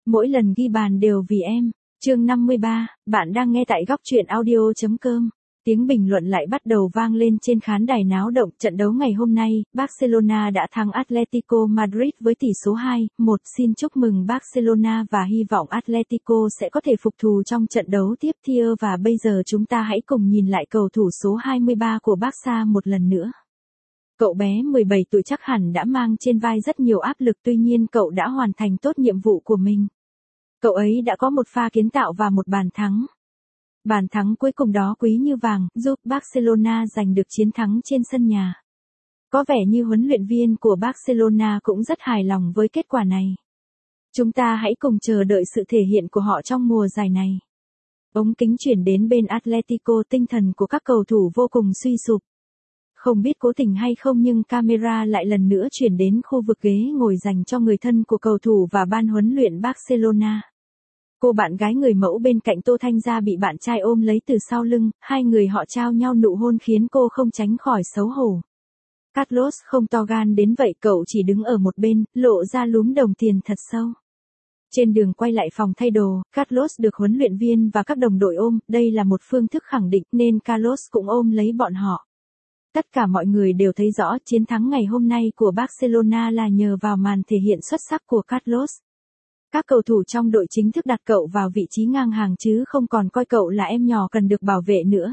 Mỗi lần ghi bàn đều vì em. Chương 53, bạn đang nghe tại góc truyện audio.com. Tiếng bình luận lại bắt đầu vang lên trên khán đài náo động. Trận đấu ngày hôm nay, Barcelona đã thắng Atletico Madrid với tỷ số 2-1. Xin chúc mừng Barcelona và hy vọng Atletico sẽ có thể phục thù trong trận đấu tiếp theo. Và bây giờ chúng ta hãy cùng nhìn lại cầu thủ số 23 của Barca một lần nữa. Cậu bé 17 tuổi chắc hẳn đã mang trên vai rất nhiều áp lực, tuy nhiên cậu đã hoàn thành tốt nhiệm vụ của mình. Cậu ấy đã có một pha kiến tạo và một bàn thắng. Bàn thắng cuối cùng đó quý như vàng, giúp Barcelona giành được chiến thắng trên sân nhà. Có vẻ như huấn luyện viên của Barcelona cũng rất hài lòng với kết quả này. Chúng ta hãy cùng chờ đợi sự thể hiện của họ trong mùa giải này. Ống kính chuyển đến bên Atletico, tinh thần của các cầu thủ vô cùng suy sụp. Không biết cố tình hay không nhưng camera lại lần nữa chuyển đến khu vực ghế ngồi dành cho người thân của cầu thủ và ban huấn luyện Barcelona. Cô bạn gái người mẫu bên cạnh Tô Thanh Gia bị bạn trai ôm lấy từ sau lưng, hai người họ trao nhau nụ hôn khiến cô không tránh khỏi xấu hổ. Carlos không to gan đến vậy, cậu chỉ đứng ở một bên, lộ ra lúm đồng tiền thật sâu. Trên đường quay lại phòng thay đồ, Carlos được huấn luyện viên và các đồng đội ôm, đây là một phương thức khẳng định nên Carlos cũng ôm lấy bọn họ. Tất cả mọi người đều thấy rõ chiến thắng ngày hôm nay của Barcelona là nhờ vào màn thể hiện xuất sắc của Carlos. Các cầu thủ trong đội chính thức đặt cậu vào vị trí ngang hàng chứ không còn coi cậu là em nhỏ cần được bảo vệ nữa.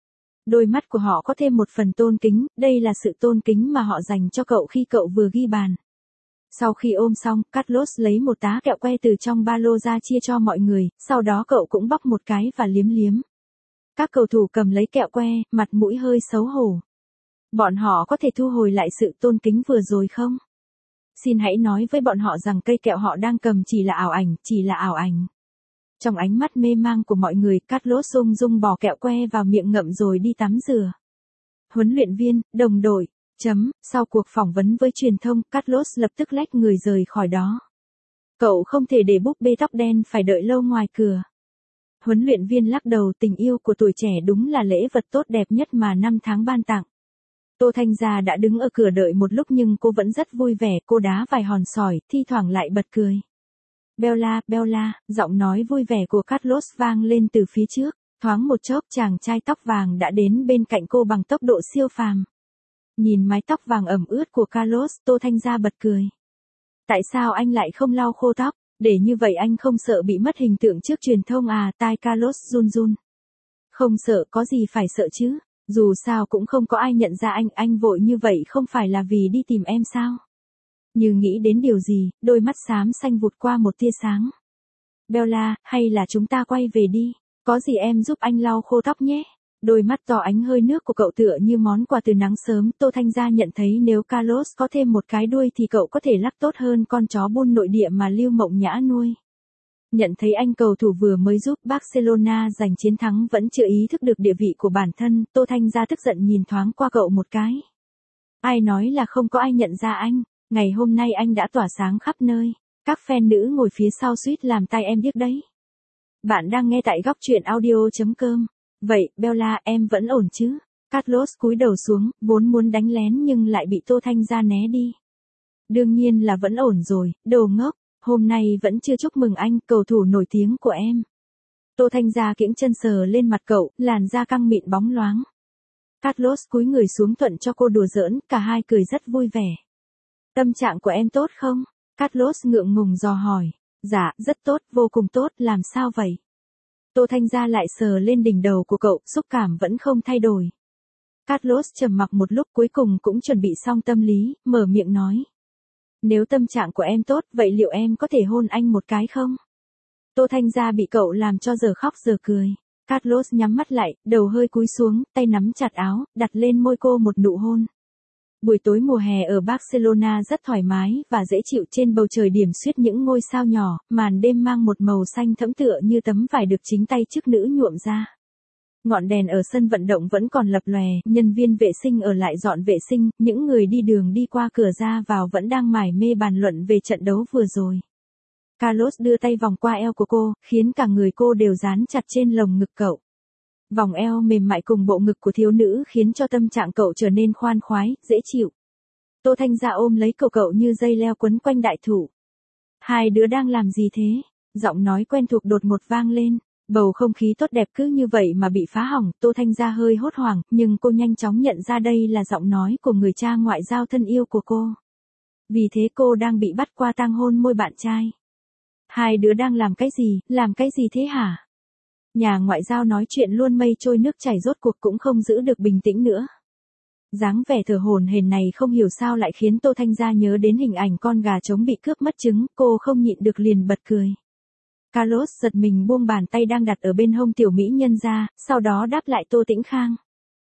Đôi mắt của họ có thêm một phần tôn kính, đây là sự tôn kính mà họ dành cho cậu khi cậu vừa ghi bàn. Sau khi ôm xong, Carlos lấy một tá kẹo que từ trong ba lô ra chia cho mọi người, sau đó cậu cũng bóc một cái và liếm liếm. Các cầu thủ cầm lấy kẹo que, mặt mũi hơi xấu hổ. Bọn họ có thể thu hồi lại sự tôn kính vừa rồi không? Xin hãy nói với bọn họ rằng cây kẹo họ đang cầm chỉ là ảo ảnh, chỉ là ảo ảnh. Trong ánh mắt mê mang của mọi người, Carlos ung dung bỏ kẹo que vào miệng ngậm rồi đi tắm rửa. Huấn luyện viên, đồng đội, sau cuộc phỏng vấn với truyền thông, Carlos lập tức lách người rời khỏi đó. Cậu không thể để búp bê tóc đen phải đợi lâu ngoài cửa. Huấn luyện viên lắc đầu, tình yêu của tuổi trẻ đúng là lễ vật tốt đẹp nhất mà năm tháng ban tặng. Tô Thanh Gia đã đứng ở cửa đợi một lúc nhưng cô vẫn rất vui vẻ, cô đá vài hòn sỏi, thi thoảng lại bật cười. Bella, Bella, giọng nói vui vẻ của Carlos vang lên từ phía trước, thoáng một chốc chàng trai tóc vàng đã đến bên cạnh cô bằng tốc độ siêu phàm. Nhìn mái tóc vàng ẩm ướt của Carlos, Tô Thanh Gia bật cười. Tại sao anh lại không lau khô tóc, để như vậy anh không sợ bị mất hình tượng trước truyền thông à? Tai Carlos run run. Không sợ, có gì phải sợ chứ? Dù sao cũng không có ai nhận ra anh vội như vậy không phải là vì đi tìm em sao? Như nghĩ đến điều gì, đôi mắt xám xanh vụt qua một tia sáng. Bella, hay là chúng ta quay về đi, có gì em giúp anh lau khô tóc nhé. Đôi mắt tỏ ánh hơi nước của cậu tựa như món quà từ nắng sớm. Tô Thanh Gia nhận thấy nếu Carlos có thêm một cái đuôi thì cậu có thể lắc tốt hơn con chó buôn nội địa mà Lưu Mộng Nhã nuôi. Nhận thấy anh cầu thủ vừa mới giúp Barcelona giành chiến thắng vẫn chưa ý thức được địa vị của bản thân, Tô Thanh Gia tức giận nhìn thoáng qua cậu một cái. Ai nói là không có ai nhận ra anh, ngày hôm nay anh đã tỏa sáng khắp nơi, các fan nữ ngồi phía sau suýt làm tai em điếc đấy. Bạn đang nghe tại góc truyện audio.com. Vậy, Bella, em vẫn ổn chứ? Carlos cúi đầu xuống, vốn muốn đánh lén nhưng lại bị Tô Thanh Gia né đi. Đương nhiên là vẫn ổn rồi, đồ ngốc. Hôm nay vẫn chưa chúc mừng anh, cầu thủ nổi tiếng của em. Tô Thanh Gia kiễng chân sờ lên mặt cậu, làn da căng mịn bóng loáng. Carlos cúi người xuống thuận cho cô đùa giỡn, cả hai cười rất vui vẻ. Tâm trạng của em tốt không? Carlos ngượng ngùng dò hỏi. Dạ, rất tốt, vô cùng tốt, làm sao vậy? Tô Thanh Gia lại sờ lên đỉnh đầu của cậu, xúc cảm vẫn không thay đổi. Carlos trầm mặc một lúc cuối cùng cũng chuẩn bị xong tâm lý, mở miệng nói. Nếu tâm trạng của em tốt, vậy liệu em có thể hôn anh một cái không? Tô Thanh Gia bị cậu làm cho giờ khóc giờ cười. Carlos nhắm mắt lại, đầu hơi cúi xuống, tay nắm chặt áo, đặt lên môi cô một nụ hôn. Buổi tối mùa hè ở Barcelona rất thoải mái và dễ chịu, trên bầu trời điểm xuyết những ngôi sao nhỏ, màn đêm mang một màu xanh thẫm tựa như tấm vải được chính tay chức nữ nhuộm ra. Ngọn đèn ở sân vận động vẫn còn lập lòe, nhân viên vệ sinh ở lại dọn vệ sinh, những người đi đường đi qua cửa ra vào vẫn đang mải mê bàn luận về trận đấu vừa rồi. Carlos đưa tay vòng qua eo của cô, khiến cả người cô đều dán chặt trên lồng ngực cậu. Vòng eo mềm mại cùng bộ ngực của thiếu nữ khiến cho tâm trạng cậu trở nên khoan khoái, dễ chịu. Tô Thanh Gia ôm lấy cậu như dây leo quấn quanh đại thụ. Hai đứa đang làm gì thế? Giọng nói quen thuộc đột ngột vang lên. Bầu không khí tốt đẹp cứ như vậy mà bị phá hỏng, Tô Thanh Gia hơi hốt hoảng, nhưng cô nhanh chóng nhận ra đây là giọng nói của người cha ngoại giao thân yêu của cô. Vì thế cô đang bị bắt qua tang hôn môi bạn trai. Hai đứa đang làm cái gì thế hả? Nhà ngoại giao nói chuyện luôn mây trôi nước chảy rốt cuộc cũng không giữ được bình tĩnh nữa. Dáng vẻ thở hổn hển này không hiểu sao lại khiến Tô Thanh Gia nhớ đến hình ảnh con gà trống bị cướp mất trứng, cô không nhịn được liền bật cười. Carlos giật mình buông bàn tay đang đặt ở bên hông tiểu mỹ nhân ra, sau đó đáp lại Tô Tĩnh Khang.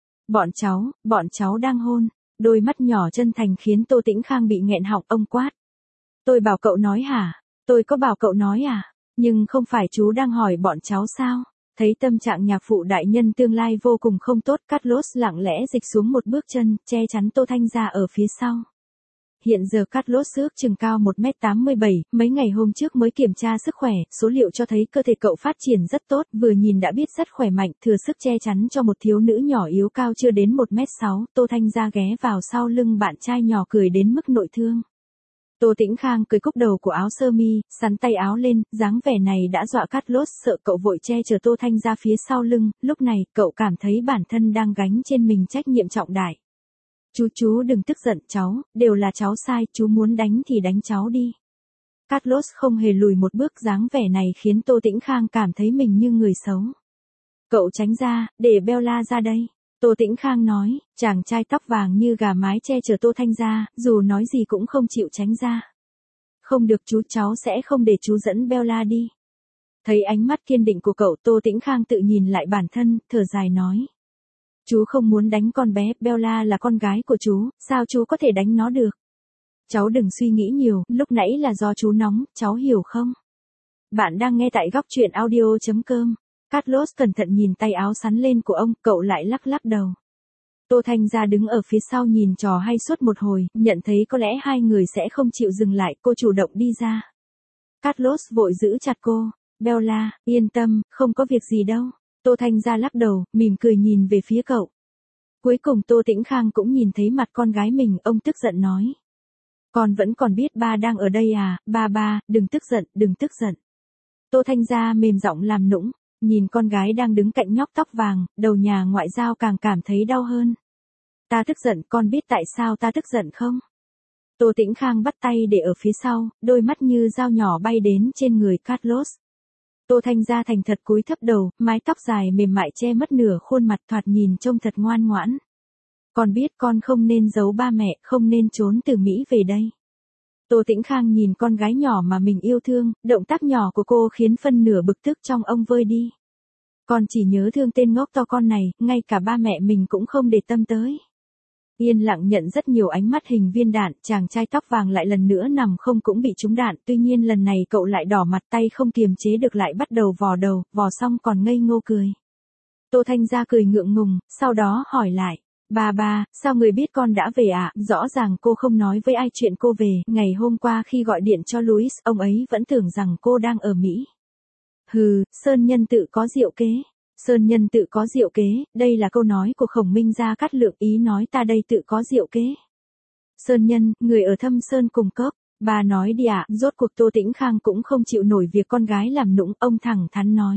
Bọn cháu đang hôn, đôi mắt nhỏ chân thành khiến Tô Tĩnh Khang bị nghẹn họng, ông quát. Tôi bảo cậu nói hả? Tôi có bảo cậu nói à? Nhưng không phải chú đang hỏi bọn cháu sao? Thấy tâm trạng nhạc phụ đại nhân tương lai vô cùng không tốt, Carlos lặng lẽ dịch xuống một bước chân, che chắn Tô Thanh Gia ở phía sau. Hiện giờ Carlos ước chừng cao 1m87, mấy ngày hôm trước mới kiểm tra sức khỏe, số liệu cho thấy cơ thể cậu phát triển rất tốt, vừa nhìn đã biết rất khỏe mạnh, thừa sức che chắn cho một thiếu nữ nhỏ yếu cao chưa đến 1m6, Tô Thanh Gia ghé vào sau lưng bạn trai nhỏ cười đến mức nội thương. Tô Tĩnh Khang cười cúc đầu của áo sơ mi, sắn tay áo lên, dáng vẻ này đã dọa Carlos sợ cậu vội che chở Tô Thanh Gia phía sau lưng, lúc này cậu cảm thấy bản thân đang gánh trên mình trách nhiệm trọng đại. Chú đừng tức giận cháu, đều là cháu sai, chú muốn đánh thì đánh cháu đi. Carlos không hề lùi một bước, dáng vẻ này khiến Tô Tĩnh Khang cảm thấy mình như người xấu. Cậu tránh ra, để Bella ra đây. Tô Tĩnh Khang nói, chàng trai tóc vàng như gà mái che chở Tô Thanh Gia, dù nói gì cũng không chịu tránh ra. Không được chú, cháu sẽ không để chú dẫn Bella đi. Thấy ánh mắt kiên định của cậu, Tô Tĩnh Khang tự nhìn lại bản thân, thở dài nói. Chú không muốn đánh con bé, Bella là con gái của chú, sao chú có thể đánh nó được? Cháu đừng suy nghĩ nhiều, lúc nãy là do chú nóng, cháu hiểu không? Bạn đang nghe tại góc truyện audio.com. Carlos cẩn thận nhìn tay áo sắn lên của ông, cậu lại lắc lắc đầu. Tô Thanh Gia đứng ở phía sau nhìn trò hay suốt một hồi, nhận thấy có lẽ hai người sẽ không chịu dừng lại, cô chủ động đi ra. Carlos vội giữ chặt cô. Bella, yên tâm, không có việc gì đâu. Tô Thanh Gia lắc đầu, mỉm cười nhìn về phía cậu. Cuối cùng Tô Tĩnh Khang cũng nhìn thấy mặt con gái mình, ông tức giận nói. Con vẫn còn biết ba đang ở đây à, ba, đừng tức giận. Tô Thanh Gia mềm giọng làm nũng, nhìn con gái đang đứng cạnh nhóc tóc vàng, đầu nhà ngoại giao càng cảm thấy đau hơn. Ta tức giận, con biết tại sao ta tức giận không? Tô Tĩnh Khang bắt tay để ở phía sau, đôi mắt như dao nhỏ bay đến trên người Carlos. Tô Thanh Gia thành thật cúi thấp đầu, mái tóc dài mềm mại che mất nửa khuôn mặt, thoạt nhìn trông thật ngoan ngoãn. Con biết con không nên giấu ba mẹ, không nên trốn từ Mỹ về đây. Tô Tĩnh Khang nhìn con gái nhỏ mà mình yêu thương, động tác nhỏ của cô khiến phân nửa bực tức trong ông vơi đi. Con chỉ nhớ thương tên ngốc to con này, ngay cả ba mẹ mình cũng không để tâm tới. Yên lặng nhận rất nhiều ánh mắt hình viên đạn, chàng trai tóc vàng lại lần nữa nằm không cũng bị trúng đạn, tuy nhiên lần này cậu lại đỏ mặt, tay không kiềm chế được lại bắt đầu vò vò xong còn ngây ngô cười. Tô Thanh Gia cười ngượng ngùng, sau đó hỏi lại. Ba, sao người biết con đã về ạ? Rõ ràng cô không nói với ai chuyện cô về, ngày hôm qua khi gọi điện cho Louis, ông ấy vẫn tưởng rằng cô đang ở Mỹ. Hừ, Sơn Nhân tự có diệu kế. Sơn Nhân tự có diệu kế, đây là câu nói của Khổng Minh Gia Cát Lượng, ý nói ta đây tự có diệu kế. Sơn Nhân, người ở Thâm Sơn cùng cấp. Bà nói đi ạ, rốt cuộc Tô Tĩnh Khang cũng không chịu nổi việc con gái làm nũng, ông thẳng thắn nói.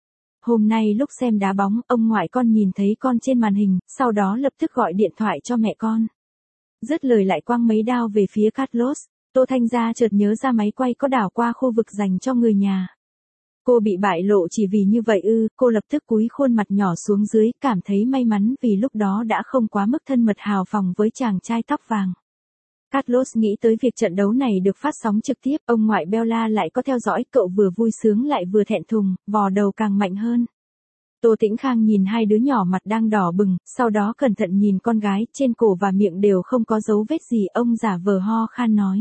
Hôm nay lúc xem đá bóng, ông ngoại con nhìn thấy con trên màn hình, sau đó lập tức gọi điện thoại cho mẹ con. Dứt lời lại quăng mấy đao về phía Carlos, Tô Thanh Gia chợt nhớ ra máy quay có đảo qua khu vực dành cho người nhà. Cô bị bại lộ chỉ vì như vậy ư, cô lập tức cúi khuôn mặt nhỏ xuống dưới, cảm thấy may mắn vì lúc đó đã không quá mức thân mật hào phóng với chàng trai tóc vàng. Carlos nghĩ tới việc trận đấu này được phát sóng trực tiếp, ông ngoại Bella lại có theo dõi, cậu vừa vui sướng lại vừa thẹn thùng, vò đầu càng mạnh hơn. Tô Tĩnh Khang nhìn hai đứa nhỏ mặt đang đỏ bừng, sau đó cẩn thận nhìn con gái, trên cổ và miệng đều không có dấu vết gì, ông giả vờ ho khan nói.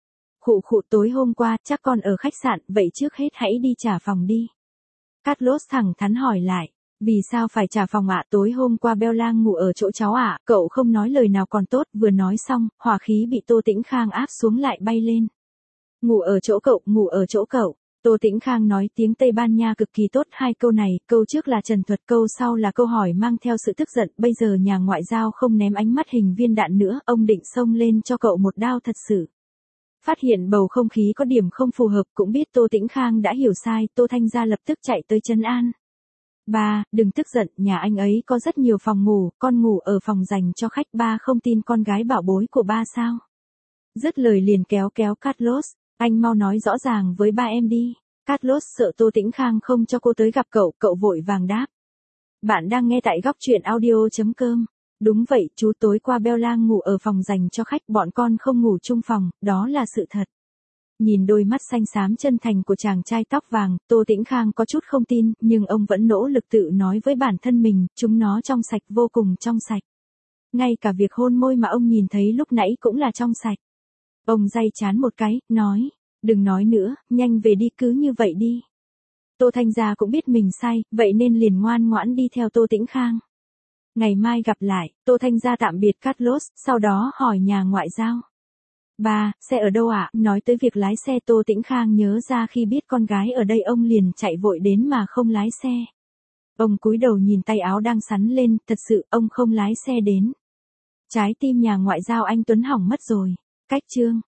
Khụ tối hôm qua, chắc con ở khách sạn, vậy trước hết hãy đi trả phòng đi. Carlos thẳng thắn hỏi lại. Vì sao phải trả phòng ạ? Tối hôm qua Bella ngủ ở chỗ cháu ạ, cậu không nói lời nào còn tốt, vừa nói xong, hỏa khí bị Tô Tĩnh Khang áp xuống lại bay lên. Ngủ ở chỗ cậu. Tô Tĩnh Khang nói tiếng Tây Ban Nha cực kỳ tốt, hai câu này, câu trước là trần thuật, câu sau là câu hỏi mang theo sự tức giận, bây giờ nhà ngoại giao không ném ánh mắt hình viên đạn nữa, ông định xông lên cho cậu một đao thật sự. Phát hiện bầu không khí có điểm không phù hợp, cũng biết Tô Tĩnh Khang đã hiểu sai, Tô Thanh Gia lập tức chạy tới trấn an. Ba, đừng tức giận, nhà anh ấy có rất nhiều phòng ngủ, con ngủ ở phòng dành cho khách, ba không tin con gái bảo bối của ba sao. Dứt lời liền kéo Carlos, anh mau nói rõ ràng với ba em đi. Carlos sợ Tô Tĩnh Khang không cho cô tới gặp cậu, cậu vội vàng đáp. Bạn đang nghe tại góc truyện audio.com. Đúng vậy, chú, tối qua Bella ngủ ở phòng dành cho khách, bọn con không ngủ chung phòng, đó là sự thật. Nhìn đôi mắt xanh xám chân thành của chàng trai tóc vàng, Tô Tĩnh Khang có chút không tin, nhưng ông vẫn nỗ lực tự nói với bản thân mình, chúng nó trong sạch, vô cùng trong sạch. Ngay cả việc hôn môi mà ông nhìn thấy lúc nãy cũng là trong sạch. Ông day chán một cái, nói, đừng nói nữa, nhanh về đi, cứ như vậy đi. Tô Thanh Gia cũng biết mình sai, vậy nên liền ngoan ngoãn đi theo Tô Tĩnh Khang. Ngày mai gặp lại, Tô Thanh Gia tạm biệt Carlos, sau đó hỏi nhà ngoại giao. Ba, xe ở đâu ạ? Nói tới việc lái xe, Tô Tĩnh Khang nhớ ra khi biết con gái ở đây ông liền chạy vội đến mà không lái xe. Ông cúi đầu nhìn tay áo đang sắn lên, thật sự ông không lái xe đến. Trái tim nhà ngoại giao anh Tuấn hỏng mất rồi. Cách chương